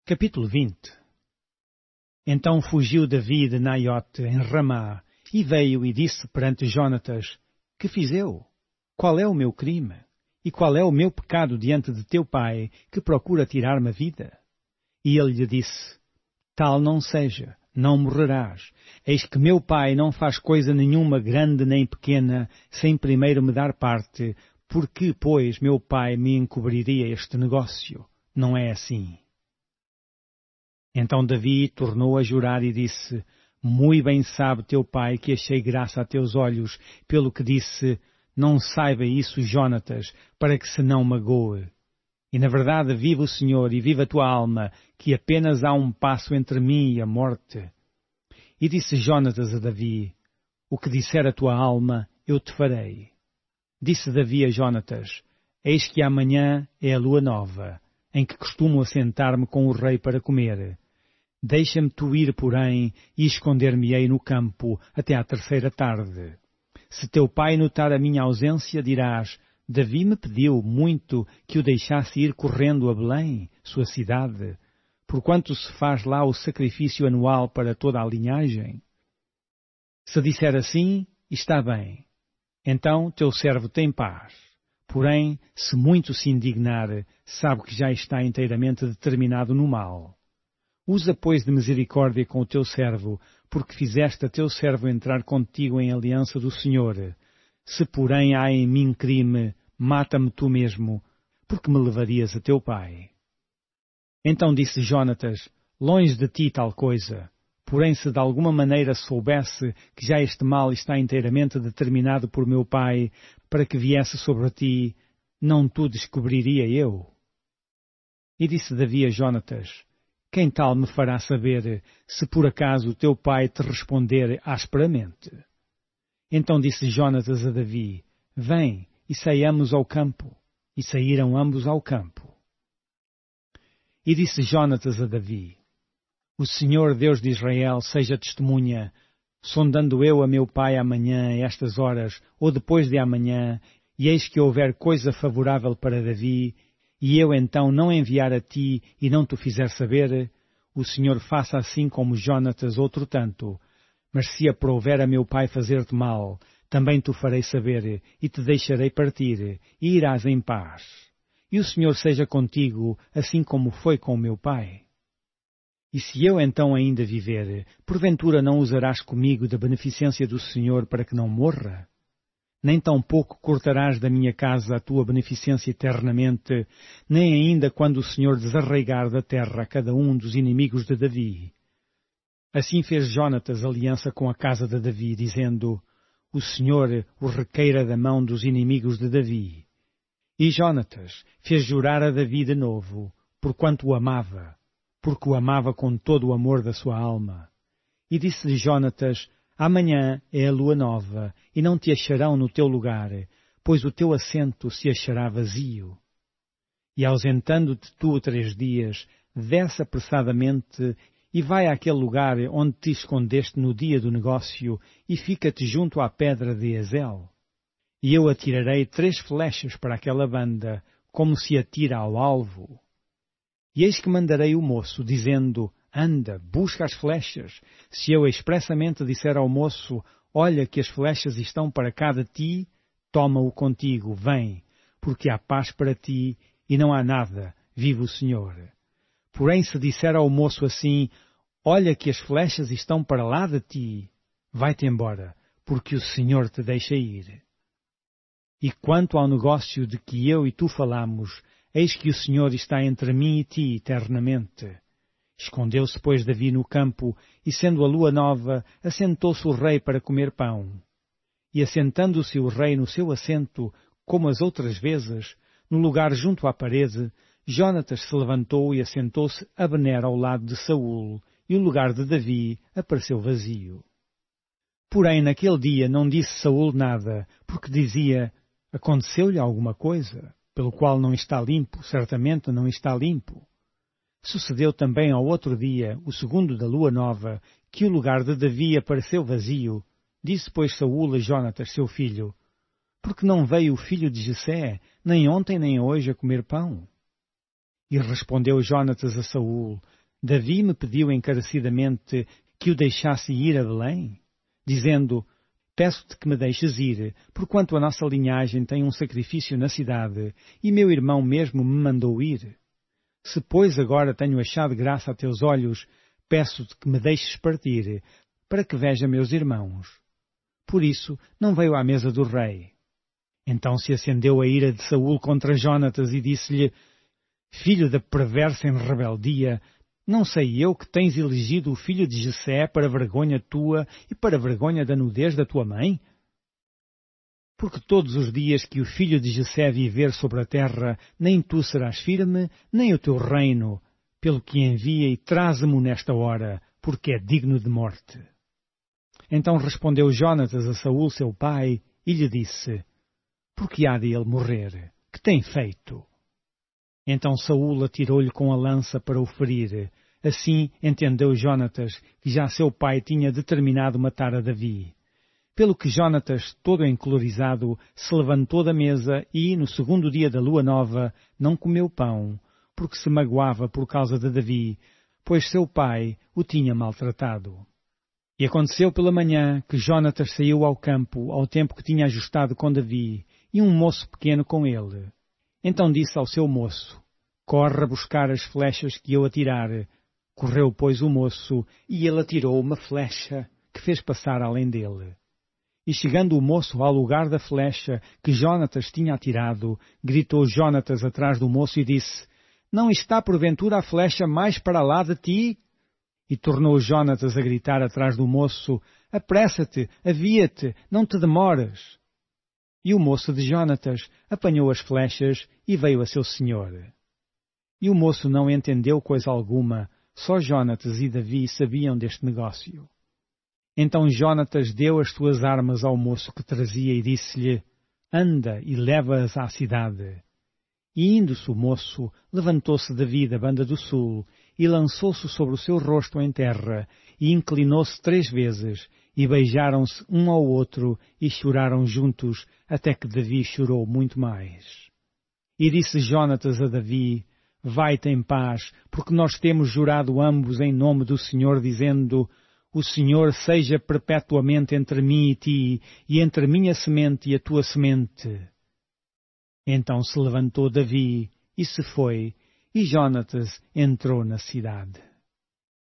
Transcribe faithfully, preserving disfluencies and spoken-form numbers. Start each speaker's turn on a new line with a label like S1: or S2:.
S1: Capítulo vinte. Então fugiu Davi de Naiote em Ramá, e veio e disse perante Jonatas: Que fiz eu? Qual é o meu crime? E qual é o meu pecado diante de teu pai, que procura tirar-me a vida? E ele lhe disse: Tal não seja, não morrerás. Eis que meu pai não faz coisa nenhuma grande nem pequena, sem primeiro me dar parte, porque, pois, meu pai me encobriria este negócio? Não é assim. Então Davi tornou a jurar e disse: Mui bem sabe teu pai que achei graça a teus olhos, pelo que disse: Não saiba isso Jonatas, para que se não magoe. E na verdade vive o Senhor e vive a tua alma, que apenas há um passo entre mim e a morte. E disse Jonatas a Davi: O que disser a tua alma, eu te farei. Disse Davi a Jonatas: Eis que amanhã é a lua nova, em que costumo assentar-me com o rei para comer. Deixa-me tu ir, porém, e esconder-me-ei no campo até à terceira tarde. Se teu pai notar a minha ausência, dirás: Davi me pediu muito que o deixasse ir correndo a Belém, sua cidade, porquanto se faz lá o sacrifício anual para toda a linhagem. Se disser assim, está bem. Então teu servo tem paz. Porém, se muito se indignar, sabe que já está inteiramente determinado no mal. Usa, pois, de misericórdia com o teu servo, porque fizeste a teu servo entrar contigo em aliança do Senhor. Se, porém, há em mim crime, mata-me tu mesmo, porque me levarias a teu pai. Então disse Jonatas: Longe de ti tal coisa. Porém, se de alguma maneira soubesse que já este mal está inteiramente determinado por meu pai, para que viesse sobre ti, não tu descobriria eu? E disse Davi a Jonatas: Quem tal me fará saber, se por acaso teu pai te responder asperamente? Então disse Jonatas a Davi: Vem, e saiamos ao campo. E saíram ambos ao campo. E disse Jonatas a Davi: O Senhor Deus de Israel seja testemunha, sondando eu a meu pai amanhã, a estas horas, ou depois de amanhã, e eis que houver coisa favorável para Davi, e eu então não enviar a ti e não te fizer saber, o Senhor faça assim como Jonatas outro tanto. Mas se aprouver a meu pai fazer-te mal, também te farei saber, e te deixarei partir, e irás em paz. E o Senhor seja contigo, assim como foi com meu pai. E se eu então ainda viver, porventura não usarás comigo da beneficência do Senhor para que não morra? Nem tampouco cortarás da minha casa a tua beneficência eternamente, nem ainda quando o Senhor desarraigar da terra a cada um dos inimigos de Davi. Assim fez Jonatas aliança com a casa de Davi, dizendo: O Senhor o requeira da mão dos inimigos de Davi. E Jonatas fez jurar a Davi de novo, porquanto o amava, porque o amava com todo o amor da sua alma. E disse-lhe Jonatas: Amanhã é a lua nova, e não te acharão no teu lugar, pois o teu assento se achará vazio. E ausentando-te tu três dias, desce apressadamente, e vai àquele lugar onde te escondeste no dia do negócio, e fica-te junto à pedra de Ezel. E eu atirarei três flechas para aquela banda, como se atira ao alvo. E eis que mandarei o moço, dizendo: Anda, busca as flechas. Se eu expressamente disser ao moço: Olha que as flechas estão para cá de ti, toma-o contigo, vem, porque há paz para ti, e não há nada, vive o Senhor. Porém, se disser ao moço assim: Olha que as flechas estão para lá de ti, vai-te embora, porque o Senhor te deixa ir. E quanto ao negócio de que eu e tu falamos, eis que o Senhor está entre mim e ti eternamente. Escondeu-se, pois, Davi no campo, e sendo a lua nova, assentou-se o rei para comer pão. E assentando-se o rei no seu assento, como as outras vezes, no lugar junto à parede, Jonatas se levantou e assentou-se Abner ao lado de Saul, e o lugar de Davi apareceu vazio. Porém, naquele dia não disse Saul nada, porque dizia: Aconteceu-lhe alguma coisa, pelo qual não está limpo, certamente não está limpo. Sucedeu também ao outro dia, o segundo da lua nova, que o lugar de Davi apareceu vazio. Disse, pois, Saul a Jonatas, seu filho: Porque não veio o filho de Jessé, nem ontem nem hoje, a comer pão? E respondeu Jonatas a Saul: Davi me pediu encarecidamente que o deixasse ir a Belém, dizendo, peço-te que me deixes ir, porquanto a nossa linhagem tem um sacrifício na cidade, e meu irmão mesmo me mandou ir. Se, pois, agora tenho achado graça a teus olhos, peço-te que me deixes partir, para que veja meus irmãos. Por isso, não veio à mesa do rei. Então se acendeu a ira de Saul contra Jonatas e disse-lhe, filho da perversa em rebeldia, não sei eu que tens elegido o filho de Jessé para vergonha tua e para vergonha da nudez da tua mãe? Porque todos os dias que o filho de Jessé viver sobre a terra, nem tu serás firme, nem o teu reino, pelo que envia e traze-mo nesta hora, porque é digno de morte. Então respondeu Jonatas a Saul seu pai, e lhe disse, por que há de ele morrer? Que tem feito? Então Saul atirou-lhe com a lança para o ferir. Assim entendeu Jonatas que já seu pai tinha determinado matar a Davi. Pelo que Jonatas, todo encolorizado, se levantou da mesa e, no segundo dia da lua nova, não comeu pão, porque se magoava por causa de Davi, pois seu pai o tinha maltratado. E aconteceu pela manhã que Jonatas saiu ao campo ao tempo que tinha ajustado com Davi, e um moço pequeno com ele. Então disse ao seu moço, corre buscar as flechas que eu atirar. Correu, pois, o moço, e ele atirou uma flecha que fez passar além dele. E chegando o moço ao lugar da flecha que Jonatas tinha atirado, gritou Jonatas atrás do moço e disse, não está porventura a flecha mais para lá de ti? E tornou Jonatas a gritar atrás do moço, apressa-te, avia-te, não te demores. E o moço de Jonatas apanhou as flechas e veio a seu senhor. E o moço não entendeu coisa alguma, só Jonatas e Davi sabiam deste negócio. Então Jonatas deu as suas armas ao moço que trazia e disse-lhe, anda e leva-as à cidade. E indo-se o moço, levantou-se Davi da banda do sul, e lançou-se sobre o seu rosto em terra, e inclinou-se três vezes, e beijaram-se um ao outro, e choraram juntos, até que Davi chorou muito mais. E disse Jonatas a Davi, vai-te em paz, porque nós temos jurado ambos em nome do Senhor, dizendo, o Senhor seja perpetuamente entre mim e ti, e entre minha semente e a tua semente. Então se levantou Davi, e se foi, e Jonatas entrou na cidade.